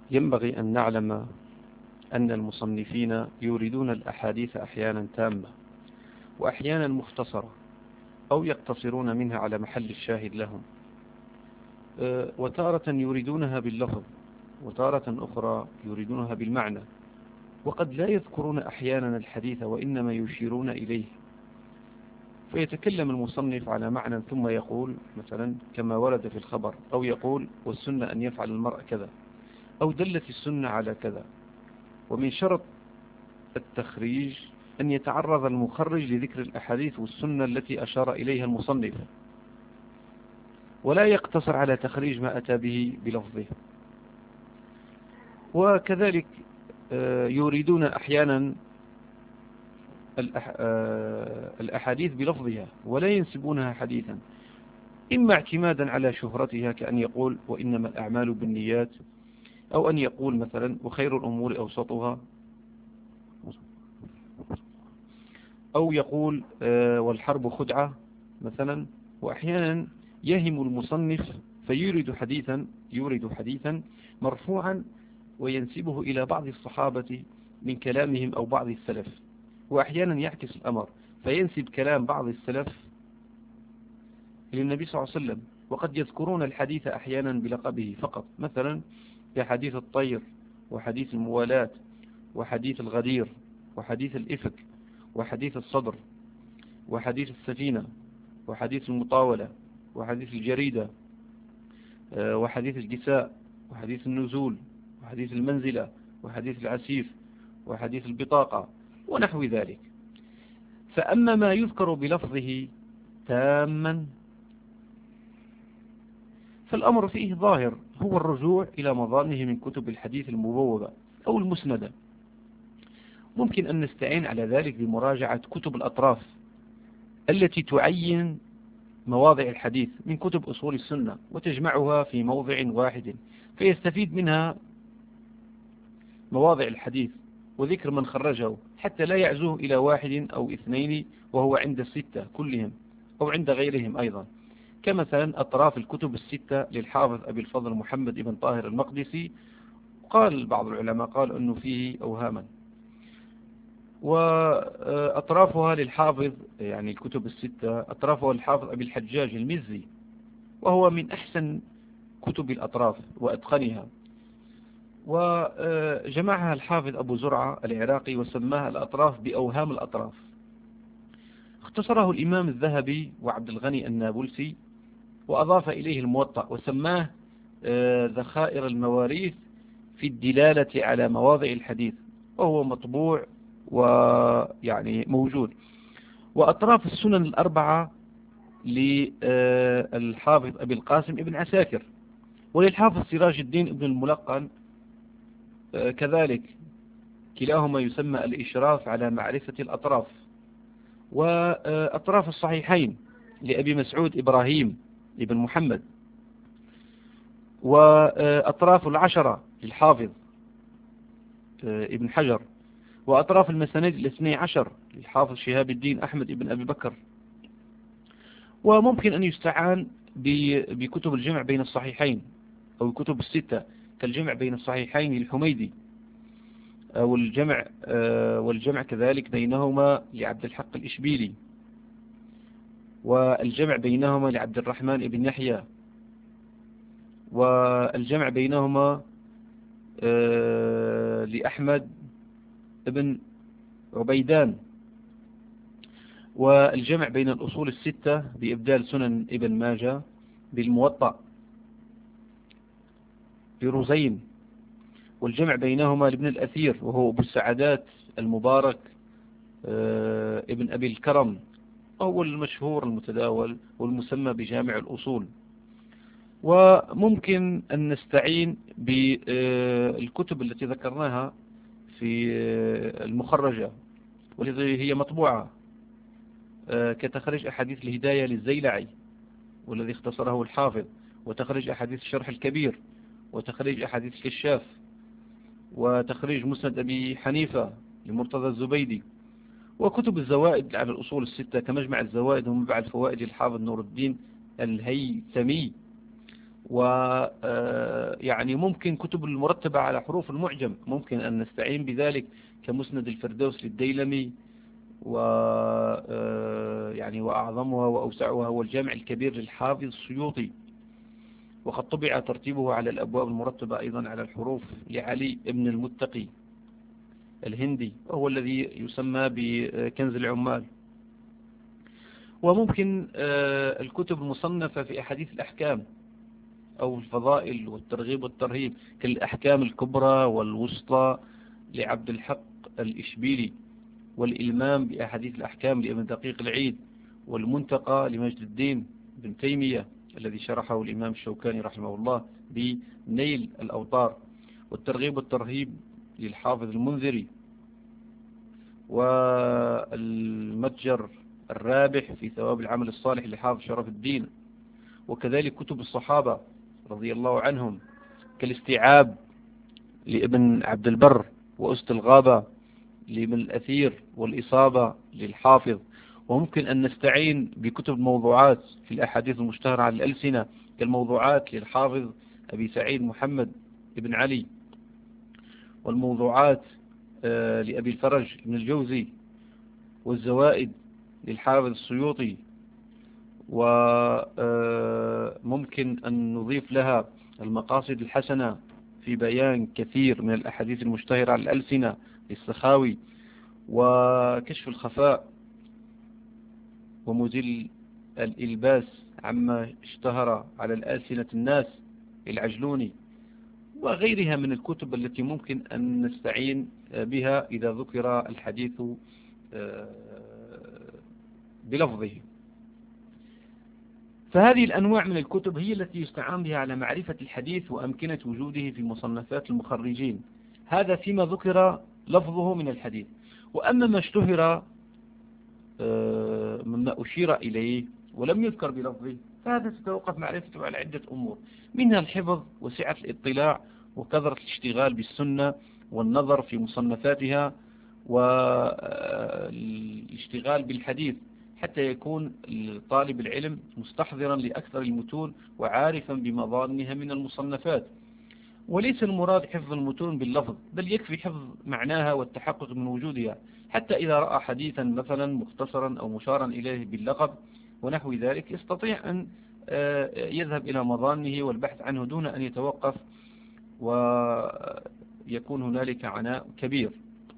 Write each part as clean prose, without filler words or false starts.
ينبغي أن نعلم أن المصنفين يوردون الأحاديث أحيانا تامة وأحيانا مختصرة أو يقتصرون منها على محل الشاهد لهم، وتارة يريدونها باللفظ وتارة أخرى يريدونها بالمعنى، وقد لا يذكرون أحيانا الحديث وإنما يشيرون إليه. فيتكلم المصنف على معنى ثم يقول مثلا كما ورد في الخبر، أو يقول والسنة أن يفعل المرء كذا، أو دلت السنة على كذا. ومن شرط التخريج أن يتعرض المخرج لذكر الأحاديث والسنة التي أشار إليها المصنف، ولا يقتصر على تخريج ما أتى به بلفظه. وكذلك يريدون أحيانا الأحاديث بلفظها ولا ينسبونها حديثا، إما اعتمادا على شهرتها كأن يقول وإنما الأعمال بالنيات، أو أن يقول مثلا وخير الأمور أوسطها، أو يقول والحرب خدعة مثلا. وأحيانا يهم المصنف يورد حديثا مرفوعا وينسبه إلى بعض الصحابة من كلامهم أو بعض السلف، وأحيانا يعكس الأمر فينسب كلام بعض السلف للنبي صلى الله عليه وسلم. وقد يذكرون الحديث أحيانا بلقبه فقط، مثلا كحديث الطير وحديث الموالاة وحديث الغدير وحديث الإفك وحديث الصدر وحديث السفينة وحديث المطاولة وحديث الجريدة وحديث الجساء وحديث النزول وحديث المنزلة وحديث العسيف وحديث البطاقة ونحو ذلك. فأما ما يذكر بلفظه تاما فالأمر فيه ظاهر، هو الرجوع إلى مظانه من كتب الحديث المبوبة أو المسندة. ممكن أن نستعين على ذلك بمراجعة كتب الأطراف التي تعين مواضع الحديث من كتب أصول السنة وتجمعها في موضع واحد، فيستفيد منها مواضع الحديث وذكر من خرجه، حتى لا يعزوه إلى واحد أو اثنين وهو عند الستة كلهم أو عند غيرهم أيضا، كمثلا أطراف الكتب الستة للحافظ أبي الفضل محمد بن طاهر المقدسي. قال بعض العلماء قال أنه فيه أوهاما. وأطرافها للحافظ، يعني الكتب الستة أطرافها للحافظ أبي الحجاج المزي، وهو من أحسن كتب الأطراف وأتقنها. وجمعها الحافظ أبو زرعة العراقي وسماها الأطراف بأوهام الأطراف. اختصره الإمام الذهبي وعبد الغني النابلسي وأضاف إليه الموطأ وسماه ذخائر المواريث في الدلالة على مواضع الحديث، وهو مطبوع ويعني موجود. وأطراف السنن الأربعة للحافظ أبي القاسم ابن عساكر، وللحافظ سراج الدين ابن الملقن كذلك، كلاهما يسمى الإشراف على معرفة الأطراف. وأطراف الصحيحين لأبي مسعود إبراهيم ابن محمد، وأطراف العشرة للحافظ ابن حجر، وأطراف المسانيد الاثني عشر للحافظ شهاب الدين أحمد ابن أبي بكر. وممكن أن يستعان بكتب الجمع بين الصحيحين أو الكتب الستة كالجمع بين الصحيحين للحميدي، والجمع كذلك بينهما لعبد الحق الإشبيلي، والجمع بينهما لعبد الرحمن بن يحيى، والجمع بينهما لأحمد بن عبيدان، والجمع بين الأصول الستة بإبدال سنن ابن ماجه بالموطأ برزين، والجمع بينهما لابن الأثير وهو أبو السعادات المبارك ابن أبي الكرم، وهو المشهور المتداول والمسمى بجامع الأصول. وممكن أن نستعين بالكتب التي ذكرناها في المخرجة والتي هي مطبوعة، كتخرج أحاديث الهداية للزيلعي والذي اختصره الحافظ، وتخرج أحاديث الشرح الكبير، وتخرج أحاديث الكشاف، وتخريج مسند أبي حنيفة لمرتضى الزبيدي، وكتب الزوائد على الأصول الستة كمجمع الزوائد ومنبع الفوائد للحافظ نور الدين الهيثمي، ويعني ممكن كتب المرتبة على حروف المعجم ممكن أن نستعين بذلك كمسند الفردوس للديلمي، و يعني وأعظمها وأوسعها هو الجامع الكبير للحافظ السيوطي، وقد طبع ترتيبه على الأبواب المرتبة أيضا على الحروف لعلي ابن المتقي الهندي، وهو الذي يسمى بكنز العمال. وممكن الكتب المصنفة في أحاديث الأحكام أو الفضائل والترغيب والترهيب كالأحكام الكبرى والوسطى لعبد الحق الإشبيلي، والإلمام بأحاديث الأحكام لابن دقيق العيد، والمنتقى لمجد الدين بن تيمية الذي شرحه الإمام الشوكاني رحمه الله بنيل الأوطار، والترغيب والترهيب للحافظ المنذري، والمتجر الرابح في ثواب العمل الصالح لحافظ شرف الدين، وكذلك كتب الصحابة رضي الله عنهم كالاستيعاب لابن عبد البر، وأسد الغابة لابن الأثير، والإصابة للحافظ. وممكن أن نستعين بكتب الموضوعات في الأحاديث المشتهرة على الألسنة كالموضوعات للحافظ أبي سعيد محمد بن علي، والموضوعات لأبي الفرج بن الجوزي، والزوائد للحافظ السيوطي. وممكن أن نضيف لها المقاصد الحسنة في بيان كثير من الأحاديث المشتهرة على الألسنة للسخاوي، وكشف الخفاء ومزيل الإلباس عما اشتهر على الألسنة الناس العجلوني، وغيرها من الكتب التي ممكن أن نستعين بها إذا ذكر الحديث بلفظه. فهذه الأنواع من الكتب هي التي يستعان بها على معرفة الحديث وأمكنة وجوده في مصنفات المخرجين، هذا فيما ذكر لفظه من الحديث. وأما ما اشتهر مما أشير إليه ولم يذكر بلفظه فهذا تتوقف معرفته على عدة أمور، منها الحفظ وسعة الاطلاع وكثرة الاشتغال بالسنة والنظر في مصنفاتها والاشتغال بالحديث، حتى يكون طالب العلم مستحضرا لأكثر المتون وعارفا بمظانها من المصنفات. وليس المراد حفظ المتون باللفظ، بل يكفي حفظ معناها والتحقق من وجودها، حتى إذا رأى حديثا مثلا مختصرا أو مشارا إليه باللقب ونحو ذلك يستطيع أن يذهب إلى مظانه والبحث عنه دون أن يتوقف ويكون هنالك عناء كبير.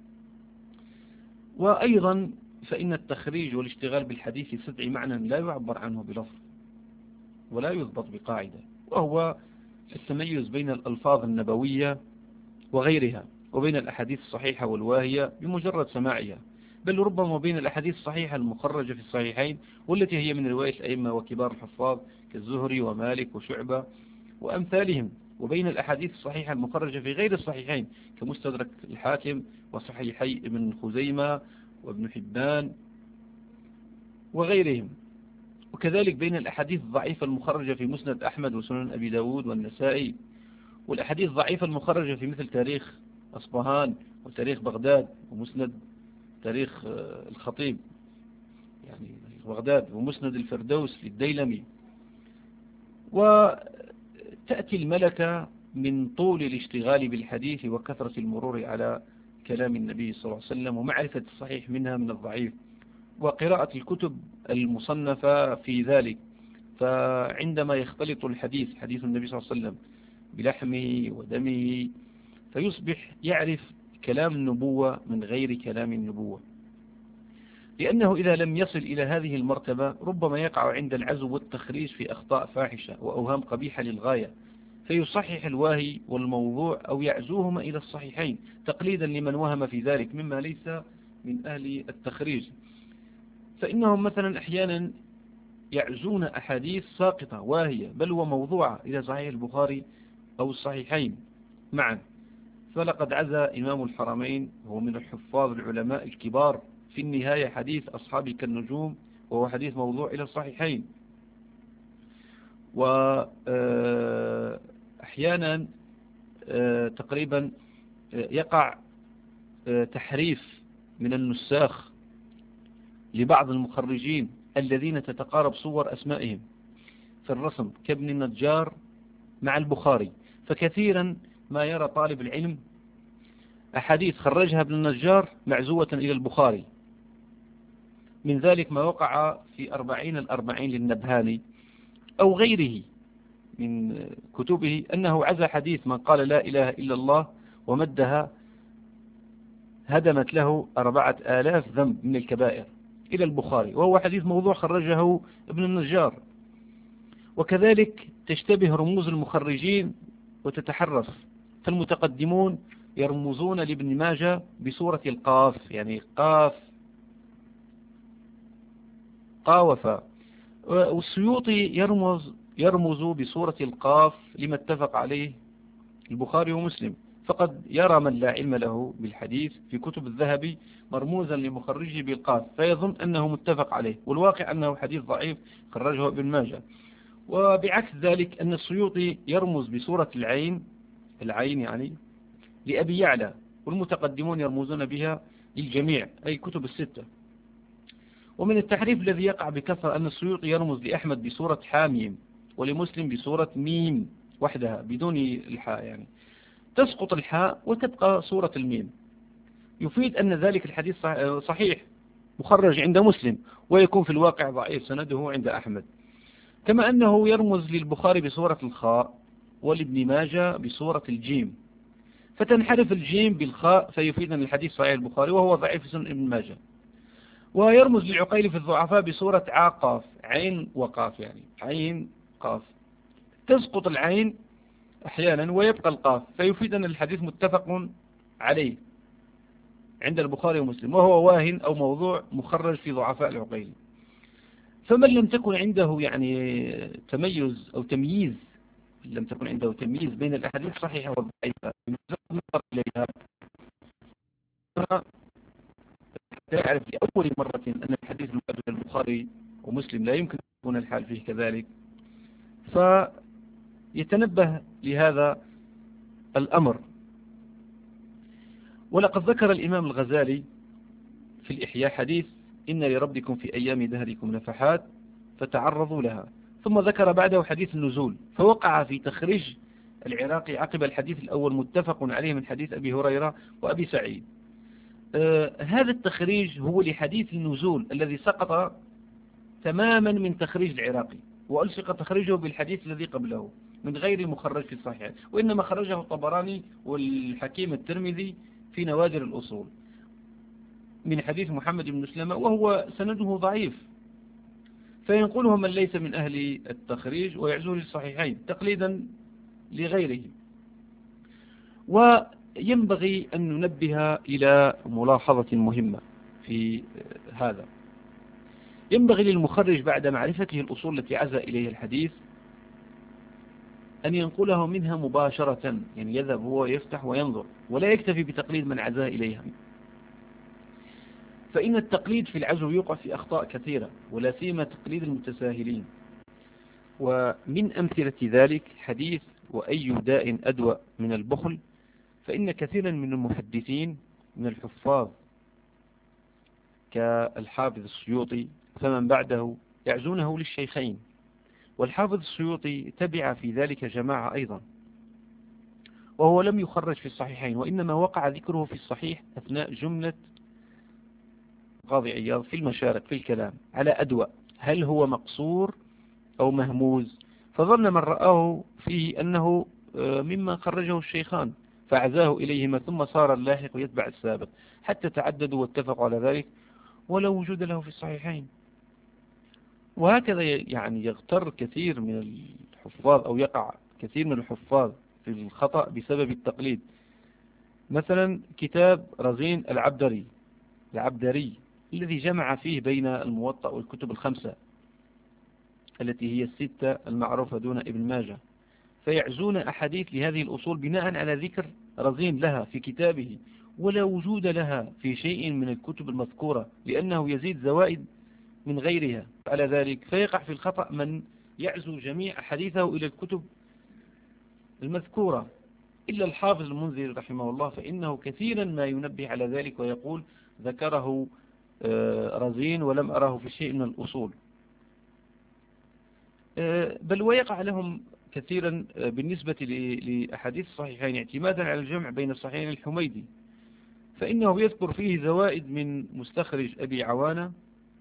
وأيضا فإن التخريج والاشتغال بالحديث يستدعي معنى لا يعبر عنه بلفظ ولا يضبط بقاعدة، وهو التميز بين الألفاظ النبوية وغيرها، وبين الأحاديث الصحيحة والواهية بمجرد سماعها، بل ربما بين الأحاديث الصحيحة المخرجة في الصحيحين والتي هي من رواية الأئمة وكبار الحفاظ كالزهري ومالك وشعبة وأمثالهم، وبين الأحاديث الصحيحة المخرجة في غير الصحيحين كمستدرك الحاكم وصحيحي ابن خزيمة وابن حبان وغيرهم، وكذلك بين الأحاديث الضعيفة المخرجة في مسند أحمد وسنن أبي داود والنسائي، والأحاديث الضعيفة المخرجة في مثل تاريخ أصبهان وتاريخ بغداد ومسند تاريخ الخطيب يعني بغداد ومسند الفردوس للديلمي. وتأتي الملكة من طول الاشتغال بالحديث وكثرة المرور على كلام النبي صلى الله عليه وسلم ومعرفة الصحيح منها من الضعيف، وقراءة الكتب المصنفة في ذلك. فعندما يختلط الحديث حديث النبي صلى الله عليه وسلم بلحمه ودمه فيصبح يعرف كلام النبوة من غير كلام النبوة، لأنه إذا لم يصل إلى هذه المرتبة ربما يقع عند العزو والتخريج في أخطاء فاحشة وأوهام قبيحة للغاية، فيصحح الواهي والموضوع أو يعزوهما إلى الصحيحين تقليدا لمن وهم في ذلك مما ليس من أهل التخريج. فإنهم مثلا أحيانا يعزون أحاديث ساقطة واهية بل وموضوعة إلى صحيح البخاري أو الصحيحين معا. فلقد عزى إمام الحرمين وهو من الحفاظ العلماء الكبار في النهاية حديث أصحابي كالنجوم وهو حديث موضوع إلى الصحيحين. وأحيانا تقريبا يقع تحريف من النساخ لبعض المخرجين الذين تتقارب صور أسمائهم في الرسم كابن النجار مع البخاري. فكثيرا ما يرى طالب العلم أحاديث خرجها ابن النجار معزوة إلى البخاري. من ذلك ما وقع في 40 للنبهاني أو غيره من كتبه، أنه عزى حديث من قال لا إله إلا الله ومدها هدمت له 4000 ذنب من الكبائر إلى البخاري، وهو حديث موضوع خرجه ابن النجار. وكذلك تشتبه رموز المخرجين وتتحرف، فالمتقدمون يرمزون لابن ماجه بصورة القاف، يعني قاف قاوفة، والسيوطي يرمز بصورة القاف لما اتفق عليه البخاري ومسلم. فقد يرى من لا علم له بالحديث في كتب الذهبي مرموزا لمخرجه بالقاف فيظن أنه متفق عليه، والواقع أنه حديث ضعيف خرجه ابن ماجه. وبعكس ذلك أن السيوطي يرمز بصورة العين يعني لأبي يعلى، والمتقدمون يرمزون بها للجميع أي كتب الستة. ومن التحريف الذي يقع بكثرة أن السيوطي يرمز لأحمد بصورة حاميم، ولمسلم بصورة ميم وحدها بدون الحاء، يعني تسقط الحاء وتبقى صورة الميم، يفيد أن ذلك الحديث صحيح مخرج عند مسلم، ويكون في الواقع ضعيف سنده عند أحمد. كما أنه يرمز للبخاري بصورة الخاء ولابن ماجه بصورة الجيم، فتنحرف الجيم بالخاء فيفيد أن الحديث صحيح البخاري وهو ضعيف في سنن ابن ماجه. ويرمز للعقيل في الضعفاء بصورة عاقاف، عين وقاف، يعني عين قاف، تسقط العين أحيانا ويبقى القاف، فيفيد أن الحديث متفق عليه عند البخاري ومسلم، وهو واهن أو موضوع مخرج في ضعفاء العقيل. فمن لم تكن عنده يعني تميز أو تمييز، لم تكن عنده تمييز بين الأحاديث الصحيحة والضعيفة نظر إليها، حتى يعرف لأول مرة أن الحديث الموجود في البخاري ومسلم لا يمكن أن يكون الحال فيه كذلك، فيتنبه لهذا الأمر. ولقد ذكر الإمام الغزالي في الإحياء حديث إن لربكم في أيام دهركم نفحات فتعرضوا لها، ثم ذكر بعده حديث النزول، فوقع في تخريج العراقي عقب الحديث الأول متفق عليه من حديث أبي هريرة وأبي سعيد. هذا التخريج هو لحديث النزول الذي سقط تماما من تخريج العراقي، وألصق تخريجه بالحديث الذي قبله من غير مخرج في الصحيح، وإنما خرجه الطبراني والحكيم الترمذي في نوادر الأصول من حديث محمد بن مسلمة، وهو سنده ضعيف، فينقله من ليس من أهل التخريج ويعزوه للصحيحين تقليدا لغيره. وينبغي أن ننبه إلى ملاحظة مهمة في هذا. ينبغي للمخرج بعد معرفته الأصول التي عزى إليها الحديث أن ينقله منها مباشرة، يعني يذهب هو يفتح وينظر، ولا يكتفي بتقليد من عزاه إليها، فإن التقليد في العزو يقع في أخطاء كثيرة، ولا سيما تقليد المتساهلين. ومن أمثلة ذلك حديث وأي داء أدوى من البخل، فإن كثيرا من المحدثين من الحفاظ كالحافظ السيوطي فمن بعده يعزونه للشيخين، والحافظ السيوطي تبع في ذلك جماعة أيضا، وهو لم يخرج في الصحيحين، وإنما وقع ذكره في الصحيح أثناء جملة قاضي عياض في المشارق في الكلام على أدوى، هل هو مقصور أو مهموز، فظن من رآه فيه أنه مما خرجه الشيخان فعزاه إليهما، ثم صار اللاحق يتبع السابق حتى تعددوا واتفقوا على ذلك ولا وجود له في الصحيحين. وهكذا يعني يغتر كثير من الحفاظ أو يقع كثير من الحفاظ في الخطأ بسبب التقليد. مثلا كتاب رزين العبدري الذي جمع فيه بين الموطأ والكتب الخمسة التي هي الستة المعروفة دون ابن ماجه، فيعزون أحاديث لهذه الأصول بناء على ذكر رزين لها في كتابه ولا وجود لها في شيء من الكتب المذكورة، لأنه يزيد زوائد من غيرها على ذلك، فيقع في الخطأ من يعزو جميع حديثه إلى الكتب المذكورة، إلا الحافظ المنذري رحمه الله، فإنه كثيرا ما ينبه على ذلك ويقول ذكره رزين ولم أراه في شيء من الأصول. بل ويقع لهم كثيرا بالنسبة لأحاديث الصحيحين اعتمادا على الجمع بين الصحيحين الحميدي، فإنه يذكر فيه زوائد من مستخرج أبي عوانة،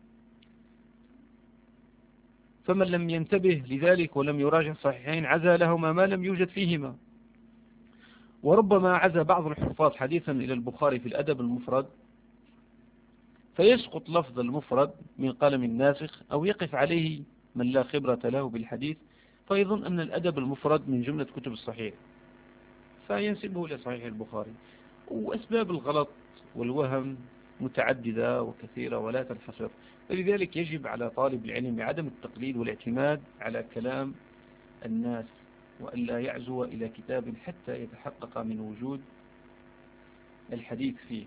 فمن لم ينتبه لذلك ولم يراجع الصحيحين عزى لهما ما لم يوجد فيهما. وربما عزى بعض الحفاظ حديثا إلى البخاري في الأدب المفرد فيسقط لفظ المفرد من قلم الناسخ، أو يقف عليه من لا خبرة له بالحديث فيظن أن الأدب المفرد من جملة كتب الصحيح فينسبه إلى صحيح البخاري. وأسباب الغلط والوهم متعددة وكثيرة ولا تنحصر، فلذلك يجب على طالب العلم عدم التقليد والاعتماد على كلام الناس، وألا يعزو إلى كتاب حتى يتحقق من وجود الحديث فيه.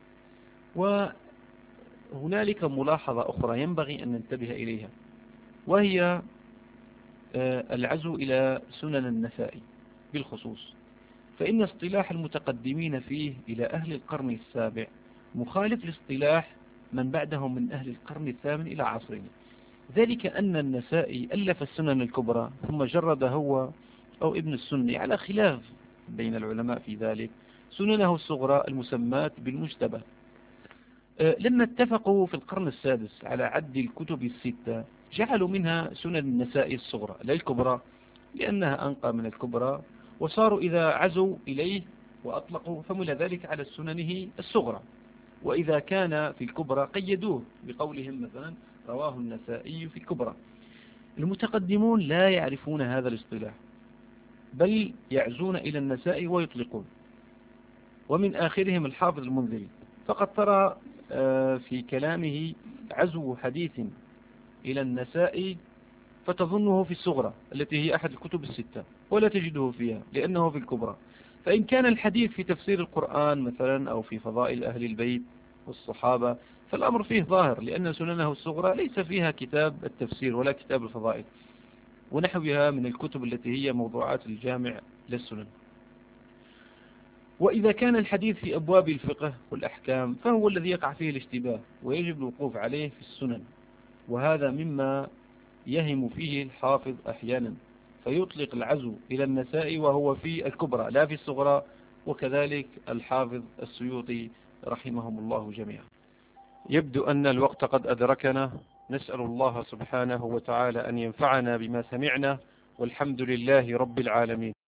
وهنالك ملاحظة أخرى ينبغي أن ننتبه إليها، وهي العزو إلى سنن النسائي بالخصوص، فإن اصطلاح المتقدمين فيه إلى أهل القرن السابع مخالف لاصطلاح من بعدهم من أهل القرن الثامن إلى عصرنا، ذلك أن النسائي ألف السنن الكبرى ثم جرد هو أو ابن السني على خلاف بين العلماء في ذلك سننه الصغرى المسمات بالمجتبى. لما اتفقوا في القرن السادس على عد الكتب الستة جعلوا منها سنن النسائي الصغرى لا الكبرى، لأنها أنقى من الكبرى، وصاروا إذا عزوا إليه وأطلقوا فمل ذلك على سننه الصغرى، وإذا كان في الكبرى قيدوه بقولهم مثلا رواه النسائي في الكبرى. المتقدمون لا يعرفون هذا الاصطلاح، بل يعزون إلى النسائي ويطلقون. ومن آخرهم الحافظ المنذري، فقد ترى في كلامه عزو حديث إلى النسائي فتظنه في الصغرى التي هي أحد الكتب الستة ولا تجده فيها لأنه في الكبرى. فإن كان الحديث في تفسير القرآن مثلا أو في فضائل أهل البيت والصحابة فالأمر فيه ظاهر، لأن سننه الصغرى ليس فيها كتاب التفسير ولا كتاب الفضائل ونحوها من الكتب التي هي موضوعات الجامع للسنن. وإذا كان الحديث في أبواب الفقه والأحكام فهو الذي يقع فيه الاشتباه ويجب الوقوف عليه في السنن، وهذا مما يهم فيه الحافظ أحيانا فيطلق العزو إلى النساء وهو في الكبرى لا في الصغرى، وكذلك الحافظ السيوطي رحمهم الله جميعا. يبدو أن الوقت قد أدركنا، نسأل الله سبحانه وتعالى أن ينفعنا بما سمعنا، والحمد لله رب العالمين.